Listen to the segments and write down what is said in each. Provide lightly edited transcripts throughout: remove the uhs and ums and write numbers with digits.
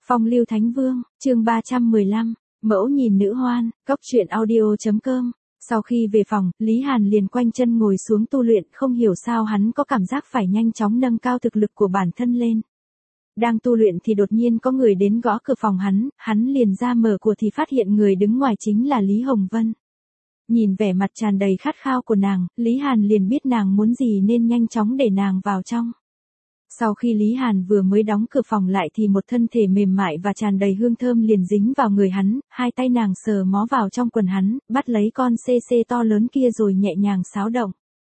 Phong lưu Thánh Vương, chương 315, mẫu nhìn nữ hoan, cóc truyện audio.com. Sau khi về phòng, Lý Hàn liền quanh chân ngồi xuống tu luyện, không hiểu sao hắn có cảm giác phải nhanh chóng nâng cao thực lực của bản thân lên. Đang tu luyện thì đột nhiên có người đến gõ cửa phòng hắn liền ra mở cửa thì phát hiện người đứng ngoài chính là Lý Hồng Vân. Nhìn vẻ mặt tràn đầy khát khao của nàng, Lý Hàn liền biết nàng muốn gì nên nhanh chóng để nàng vào trong. Sau khi Lý Hàn vừa mới đóng cửa phòng lại thì một thân thể mềm mại và tràn đầy hương thơm liền dính vào người hắn, hai tay nàng sờ mó vào trong quần hắn, bắt lấy con CC to lớn kia rồi nhẹ nhàng xáo động.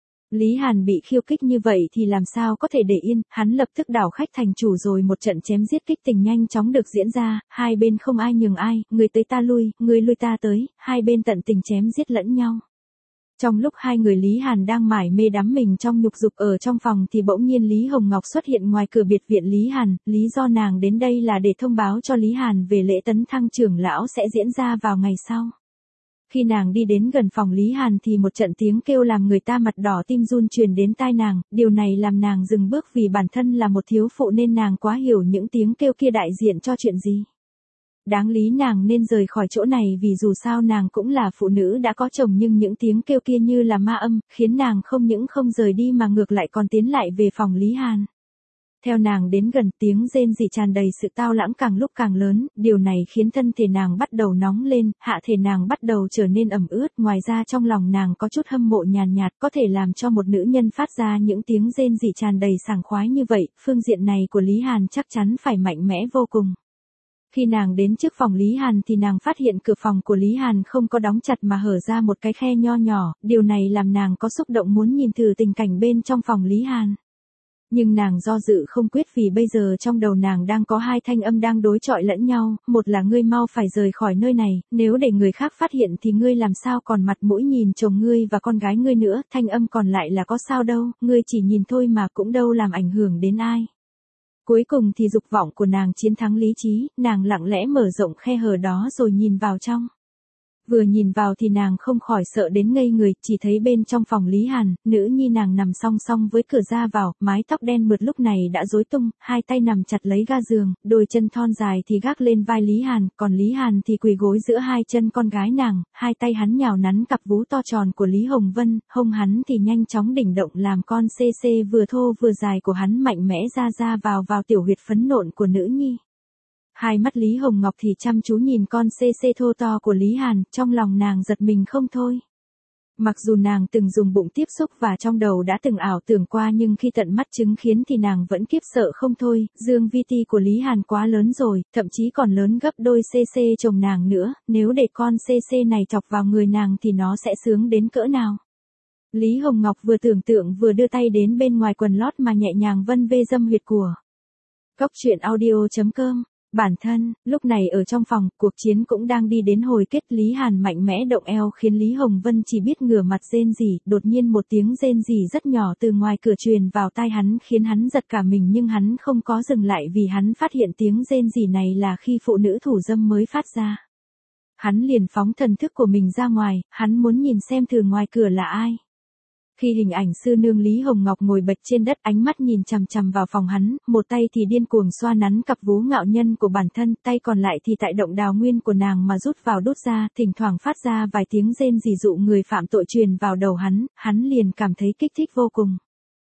Lý Hàn bị khiêu khích như vậy thì làm sao có thể để yên, hắn lập tức đảo khách thành chủ rồi một trận chém giết kích tình nhanh chóng được diễn ra, hai bên không ai nhường ai, người tới ta lui, người lui ta tới, hai bên tận tình chém giết lẫn nhau. Trong lúc hai người Lý Hàn đang mải mê đắm mình trong nhục dục ở trong phòng thì bỗng nhiên Lý Hồng Ngọc xuất hiện ngoài cửa biệt viện Lý Hàn, lý do nàng đến đây là để thông báo cho Lý Hàn về lễ tấn thăng trưởng lão sẽ diễn ra vào ngày sau. Khi nàng đi đến gần phòng Lý Hàn thì một trận tiếng kêu làm người ta mặt đỏ tim run truyền đến tai nàng, điều này làm nàng dừng bước vì bản thân là một thiếu phụ nên nàng quá hiểu những tiếng kêu kia đại diện cho chuyện gì. Đáng lý nàng nên rời khỏi chỗ này vì dù sao nàng cũng là phụ nữ đã có chồng nhưng những tiếng kêu kia như là ma âm, khiến nàng không những không rời đi mà ngược lại còn tiến lại về phòng Lý Hàn. Theo nàng đến gần tiếng rên rỉ tràn đầy sự tao lãng càng lúc càng lớn, điều này khiến thân thể nàng bắt đầu nóng lên, hạ thể nàng bắt đầu trở nên ẩm ướt, ngoài ra trong lòng nàng có chút hâm mộ nhàn nhạt có thể làm cho một nữ nhân phát ra những tiếng rên rỉ tràn đầy sảng khoái như vậy, phương diện này của Lý Hàn chắc chắn phải mạnh mẽ vô cùng. Khi nàng đến trước phòng Lý Hàn thì nàng phát hiện cửa phòng của Lý Hàn không có đóng chặt mà hở ra một cái khe nho nhỏ, điều này làm nàng có xúc động muốn nhìn thử tình cảnh bên trong phòng Lý Hàn. Nhưng nàng do dự không quyết vì bây giờ trong đầu nàng đang có hai thanh âm đang đối chọi lẫn nhau, một là ngươi mau phải rời khỏi nơi này, nếu để người khác phát hiện thì ngươi làm sao còn mặt mũi nhìn chồng ngươi và con gái ngươi nữa, thanh âm còn lại là có sao đâu, ngươi chỉ nhìn thôi mà cũng đâu làm ảnh hưởng đến ai. Cuối cùng thì dục vọng của nàng chiến thắng lý trí, nàng lặng lẽ mở rộng khe hở đó rồi nhìn vào trong. Vừa nhìn vào thì nàng không khỏi sợ đến ngây người, chỉ thấy bên trong phòng Lý Hàn, nữ nhi nàng nằm song song với cửa ra vào, mái tóc đen mượt lúc này đã rối tung, hai tay nằm chặt lấy ga giường, đôi chân thon dài thì gác lên vai Lý Hàn, còn Lý Hàn thì quỳ gối giữa hai chân con gái nàng, hai tay hắn nhào nắn cặp vú to tròn của Lý Hồng Vân, hông hắn thì nhanh chóng đỉnh động làm con CC vừa thô vừa dài của hắn mạnh mẽ ra vào tiểu huyệt phấn nộn của nữ nhi. Hai mắt Lý Hồng Ngọc thì chăm chú nhìn con CC thô to của Lý Hàn, trong lòng nàng giật mình không thôi. Mặc dù nàng từng dùng bụng tiếp xúc và trong đầu đã từng ảo tưởng qua nhưng khi tận mắt chứng kiến thì nàng vẫn khiếp sợ không thôi, dương vi ti của Lý Hàn quá lớn rồi, thậm chí còn lớn gấp đôi CC chồng nàng nữa, nếu để con CC này chọc vào người nàng thì nó sẽ sướng đến cỡ nào. Lý Hồng Ngọc vừa tưởng tượng vừa đưa tay đến bên ngoài quần lót mà nhẹ nhàng vân vê dâm huyệt của. Cóc truyện audio.com. Bản thân, lúc này ở trong phòng, cuộc chiến cũng đang đi đến hồi kết, Lý Hàn mạnh mẽ động eo khiến Lý Hồng Vân chỉ biết ngửa mặt rên rỉ, đột nhiên một tiếng rên rỉ rất nhỏ từ ngoài cửa truyền vào tai hắn khiến hắn giật cả mình nhưng hắn không có dừng lại vì hắn phát hiện tiếng rên rỉ này là khi phụ nữ thủ dâm mới phát ra. Hắn liền phóng thần thức của mình ra ngoài, hắn muốn nhìn xem thử ngoài cửa là ai. Khi hình ảnh sư nương Lý Hồng Ngọc ngồi bệt trên đất ánh mắt nhìn chằm chằm vào phòng hắn, một tay thì điên cuồng xoa nắn cặp vú ngạo nhân của bản thân, tay còn lại thì tại động đào nguyên của nàng mà rút vào đút ra, thỉnh thoảng phát ra vài tiếng rên rỉ dụ người phạm tội truyền vào đầu hắn liền cảm thấy kích thích vô cùng.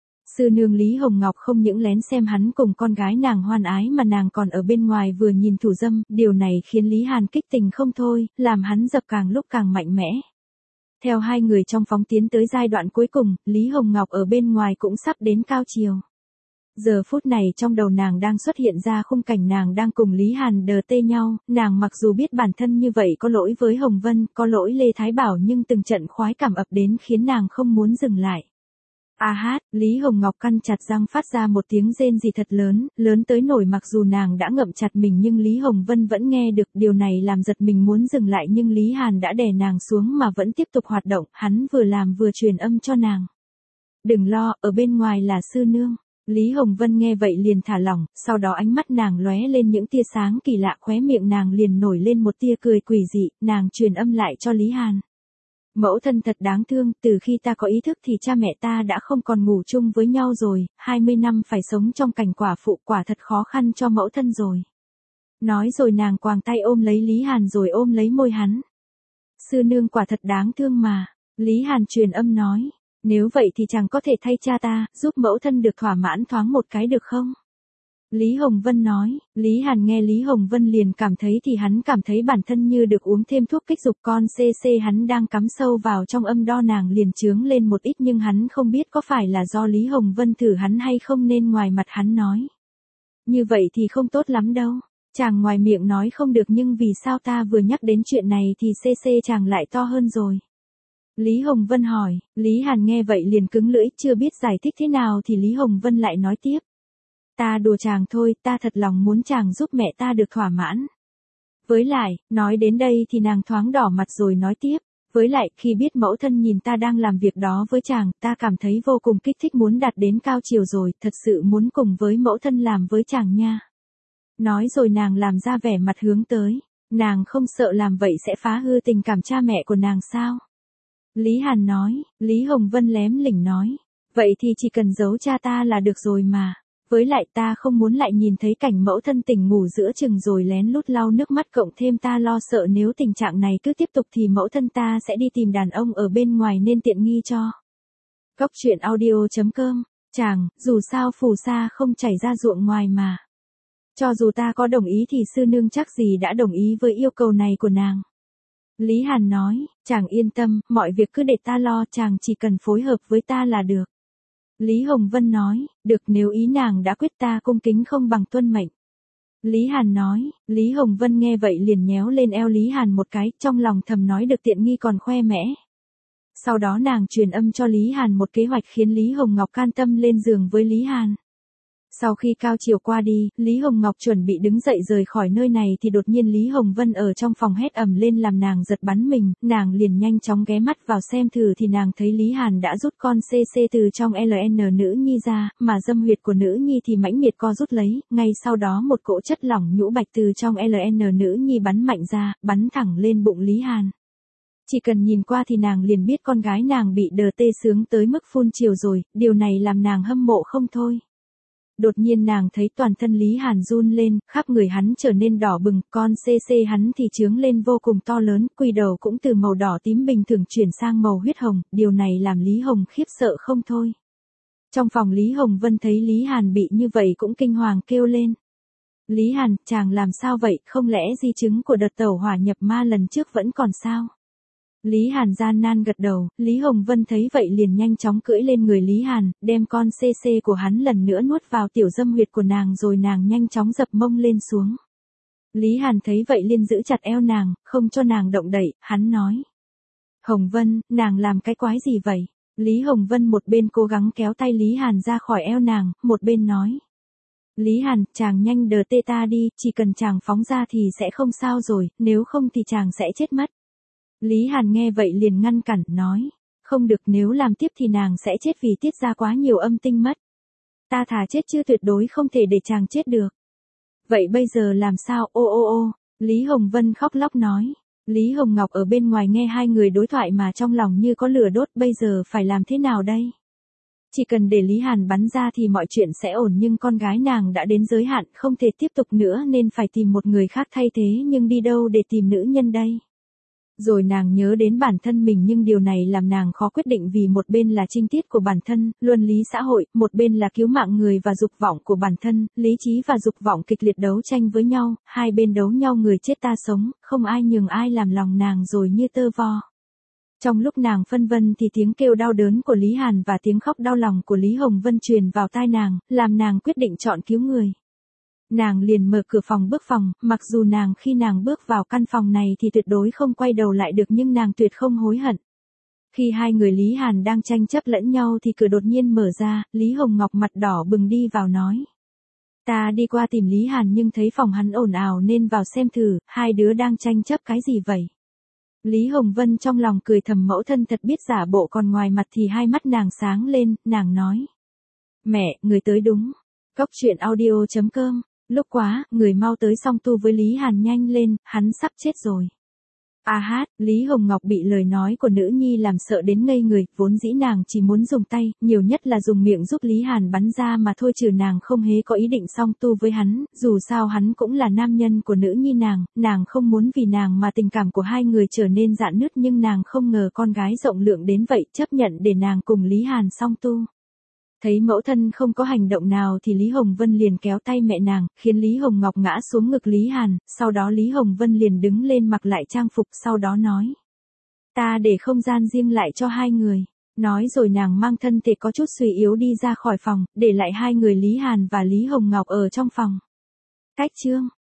Sư nương Lý Hồng Ngọc không những lén xem hắn cùng con gái nàng hoan ái mà nàng còn ở bên ngoài vừa nhìn thủ dâm, điều này khiến Lý Hàn kích tình không thôi, làm hắn dập càng lúc càng mạnh mẽ. Theo hai người trong phóng tiến tới giai đoạn cuối cùng, Lý Hồng Ngọc ở bên ngoài cũng sắp đến cao chiều. Giờ phút này trong đầu nàng đang xuất hiện ra khung cảnh nàng đang cùng Lý Hàn đờ tê nhau, nàng mặc dù biết bản thân như vậy có lỗi với Hồng Vân, có lỗi Lê Thái Bảo nhưng từng trận khoái cảm ập đến khiến nàng không muốn dừng lại. A hát, Lý Hồng Ngọc căn chặt răng phát ra một tiếng rên rỉ thật lớn, lớn tới nổi mặc dù nàng đã ngậm chặt mình nhưng Lý Hồng Vân vẫn nghe được, điều này làm giật mình muốn dừng lại nhưng Lý Hàn đã đè nàng xuống mà vẫn tiếp tục hoạt động, hắn vừa làm vừa truyền âm cho nàng. Đừng lo, ở bên ngoài là sư nương. Lý Hồng Vân nghe vậy liền thả lỏng, sau đó ánh mắt nàng lóe lên những tia sáng kỳ lạ, khóe miệng nàng liền nổi lên một tia cười quỷ dị, nàng truyền âm lại cho Lý Hàn. Mẫu thân thật đáng thương, từ khi ta có ý thức thì cha mẹ ta đã không còn ngủ chung với nhau rồi, 20 năm phải sống trong cảnh quả phụ quả thật khó khăn cho mẫu thân rồi. Nói rồi nàng quàng tay ôm lấy Lý Hàn rồi ôm lấy môi hắn. Sư nương quả thật đáng thương mà. Lý Hàn truyền âm nói. Nếu vậy thì chẳng có thể thay cha ta, giúp mẫu thân được thỏa mãn thoáng một cái được không? Lý Hồng Vân nói. Lý Hàn nghe Lý Hồng Vân liền cảm thấy thì hắn cảm thấy bản thân như được uống thêm thuốc kích dục con CC hắn đang cắm sâu vào trong âm đo nàng liền chướng lên một ít nhưng hắn không biết có phải là do Lý Hồng Vân thử hắn hay không nên ngoài mặt hắn nói. Như vậy thì không tốt lắm đâu. Chàng ngoài miệng nói không được nhưng vì sao ta vừa nhắc đến chuyện này thì CC chàng lại to hơn rồi. Lý Hồng Vân hỏi, Lý Hàn nghe vậy liền cứng lưỡi chưa biết giải thích thế nào thì Lý Hồng Vân lại nói tiếp. Ta đùa chàng thôi, ta thật lòng muốn chàng giúp mẹ ta được thỏa mãn. Với lại, nói đến đây thì nàng thoáng đỏ mặt rồi nói tiếp. Với lại, khi biết mẫu thân nhìn ta đang làm việc đó với chàng, ta cảm thấy vô cùng kích thích muốn đạt đến cao chiều rồi, thật sự muốn cùng với mẫu thân làm với chàng nha. Nói rồi nàng làm ra vẻ mặt hướng tới. Nàng không sợ làm vậy sẽ phá hư tình cảm cha mẹ của nàng sao? Lý Hàn nói, Lý Hồng Vân lém lỉnh nói. Vậy thì chỉ cần giấu cha ta là được rồi mà. Với lại ta không muốn lại nhìn thấy cảnh mẫu thân tỉnh ngủ giữa chừng rồi lén lút lau nước mắt cộng thêm ta lo sợ nếu tình trạng này cứ tiếp tục thì mẫu thân ta sẽ đi tìm đàn ông ở bên ngoài nên tiện nghi cho. Cóc truyện audio.com, chàng, dù sao phù sa không chảy ra ruộng ngoài mà. Cho dù ta có đồng ý thì sư nương chắc gì đã đồng ý với yêu cầu này của nàng. Lý Hàn nói, chàng yên tâm, mọi việc cứ để ta lo, chàng chỉ cần phối hợp với ta là được. Lý Hồng Vân nói, được nếu ý nàng đã quyết ta cung kính không bằng tuân mệnh. Lý Hàn nói, Lý Hồng Vân nghe vậy liền nhéo lên eo Lý Hàn một cái, trong lòng thầm nói được tiện nghi còn khoe mẽ. Sau đó nàng truyền âm cho Lý Hàn một kế hoạch khiến Lý Hồng Ngọc can tâm lên giường với Lý Hàn. Sau khi cao chiều qua đi, Lý Hồng Ngọc chuẩn bị đứng dậy rời khỏi nơi này thì đột nhiên Lý Hồng Vân ở trong phòng hét ầm lên làm nàng giật bắn mình, nàng liền nhanh chóng ghé mắt vào xem thử thì nàng thấy Lý Hàn đã rút con CC từ trong LN nữ nhi ra, mà dâm huyệt của nữ nhi thì mãnh liệt co rút lấy, ngay sau đó một cỗ chất lỏng nhũ bạch từ trong LN nữ nhi bắn mạnh ra, bắn thẳng lên bụng Lý Hàn. Chỉ cần nhìn qua thì nàng liền biết con gái nàng bị đờ tê sướng tới mức phun chiều rồi, điều này làm nàng hâm mộ không thôi. Đột nhiên nàng thấy toàn thân Lý Hàn run lên, khắp người hắn trở nên đỏ bừng, con CC hắn thì trướng lên vô cùng to lớn, quỳ đầu cũng từ màu đỏ tím bình thường chuyển sang màu huyết hồng, điều này làm Lý Hồng khiếp sợ không thôi. Trong phòng Lý Hồng Vân thấy Lý Hàn bị như vậy cũng kinh hoàng kêu lên. Lý Hàn, chàng làm sao vậy, không lẽ di chứng của đợt tẩu hỏa nhập ma lần trước vẫn còn sao? Lý Hàn gian nan gật đầu, Lý Hồng Vân thấy vậy liền nhanh chóng cưỡi lên người Lý Hàn, đem con CC của hắn lần nữa nuốt vào tiểu dâm huyệt của nàng rồi nàng nhanh chóng dập mông lên xuống. Lý Hàn thấy vậy liền giữ chặt eo nàng, không cho nàng động đậy, hắn nói. Hồng Vân, nàng làm cái quái gì vậy? Lý Hồng Vân một bên cố gắng kéo tay Lý Hàn ra khỏi eo nàng, một bên nói. Lý Hàn, chàng nhanh đờ tê ta đi, chỉ cần chàng phóng ra thì sẽ không sao rồi, nếu không thì chàng sẽ chết mất. Lý Hàn nghe vậy liền ngăn cản, nói. Không được, nếu làm tiếp thì nàng sẽ chết vì tiết ra quá nhiều âm tinh mất. Ta thà chết chứ tuyệt đối không thể để chàng chết được. Vậy bây giờ làm sao, ô, Lý Hồng Vân khóc lóc nói. Lý Hồng Ngọc ở bên ngoài nghe hai người đối thoại mà trong lòng như có lửa đốt, bây giờ phải làm thế nào đây? Chỉ cần để Lý Hàn bắn ra thì mọi chuyện sẽ ổn nhưng con gái nàng đã đến giới hạn không thể tiếp tục nữa nên phải tìm một người khác thay thế nhưng đi đâu để tìm nữ nhân đây? Rồi nàng nhớ đến bản thân mình nhưng điều này làm nàng khó quyết định vì một bên là trinh tiết của bản thân, luân lý xã hội, một bên là cứu mạng người và dục vọng của bản thân, lý trí và dục vọng kịch liệt đấu tranh với nhau, hai bên đấu nhau người chết ta sống, không ai nhường ai làm lòng nàng rồi như tơ vo. Trong lúc nàng phân vân thì tiếng kêu đau đớn của Lý Hàn và tiếng khóc đau lòng của Lý Hồng Vân truyền vào tai nàng, làm nàng quyết định chọn cứu người. Nàng liền mở cửa phòng bước phòng, mặc dù nàng khi nàng bước vào căn phòng này thì tuyệt đối không quay đầu lại được nhưng nàng tuyệt không hối hận. Khi hai người Lý Hàn đang tranh chấp lẫn nhau thì cửa đột nhiên mở ra, Lý Hồng Ngọc mặt đỏ bừng đi vào nói. Ta đi qua tìm Lý Hàn nhưng thấy phòng hắn ồn ào nên vào xem thử, hai đứa đang tranh chấp cái gì vậy? Lý Hồng Vân trong lòng cười thầm mẫu thân thật biết giả bộ còn ngoài mặt thì hai mắt nàng sáng lên, nàng nói. Mẹ, người tới đúng. Cóc truyện audio.com. Lúc quá, người mau tới song tu với Lý Hàn nhanh lên, hắn sắp chết rồi. A hát, Lý Hồng Ngọc bị lời nói của nữ nhi làm sợ đến ngây người, vốn dĩ nàng chỉ muốn dùng tay, nhiều nhất là dùng miệng giúp Lý Hàn bắn ra mà thôi, trừ nàng không hề có ý định song tu với hắn, dù sao hắn cũng là nam nhân của nữ nhi nàng không muốn vì nàng mà tình cảm của hai người trở nên rạn nứt, nhưng nàng không ngờ con gái rộng lượng đến vậy, chấp nhận để nàng cùng Lý Hàn song tu. Thấy mẫu thân không có hành động nào thì Lý Hồng Vân liền kéo tay mẹ nàng, khiến Lý Hồng Ngọc ngã xuống ngực Lý Hàn, sau đó Lý Hồng Vân liền đứng lên mặc lại trang phục, sau đó nói. Ta để không gian riêng lại cho hai người. Nói rồi nàng mang thân thể có chút suy yếu đi ra khỏi phòng, để lại hai người Lý Hàn và Lý Hồng Ngọc ở trong phòng. Cách chương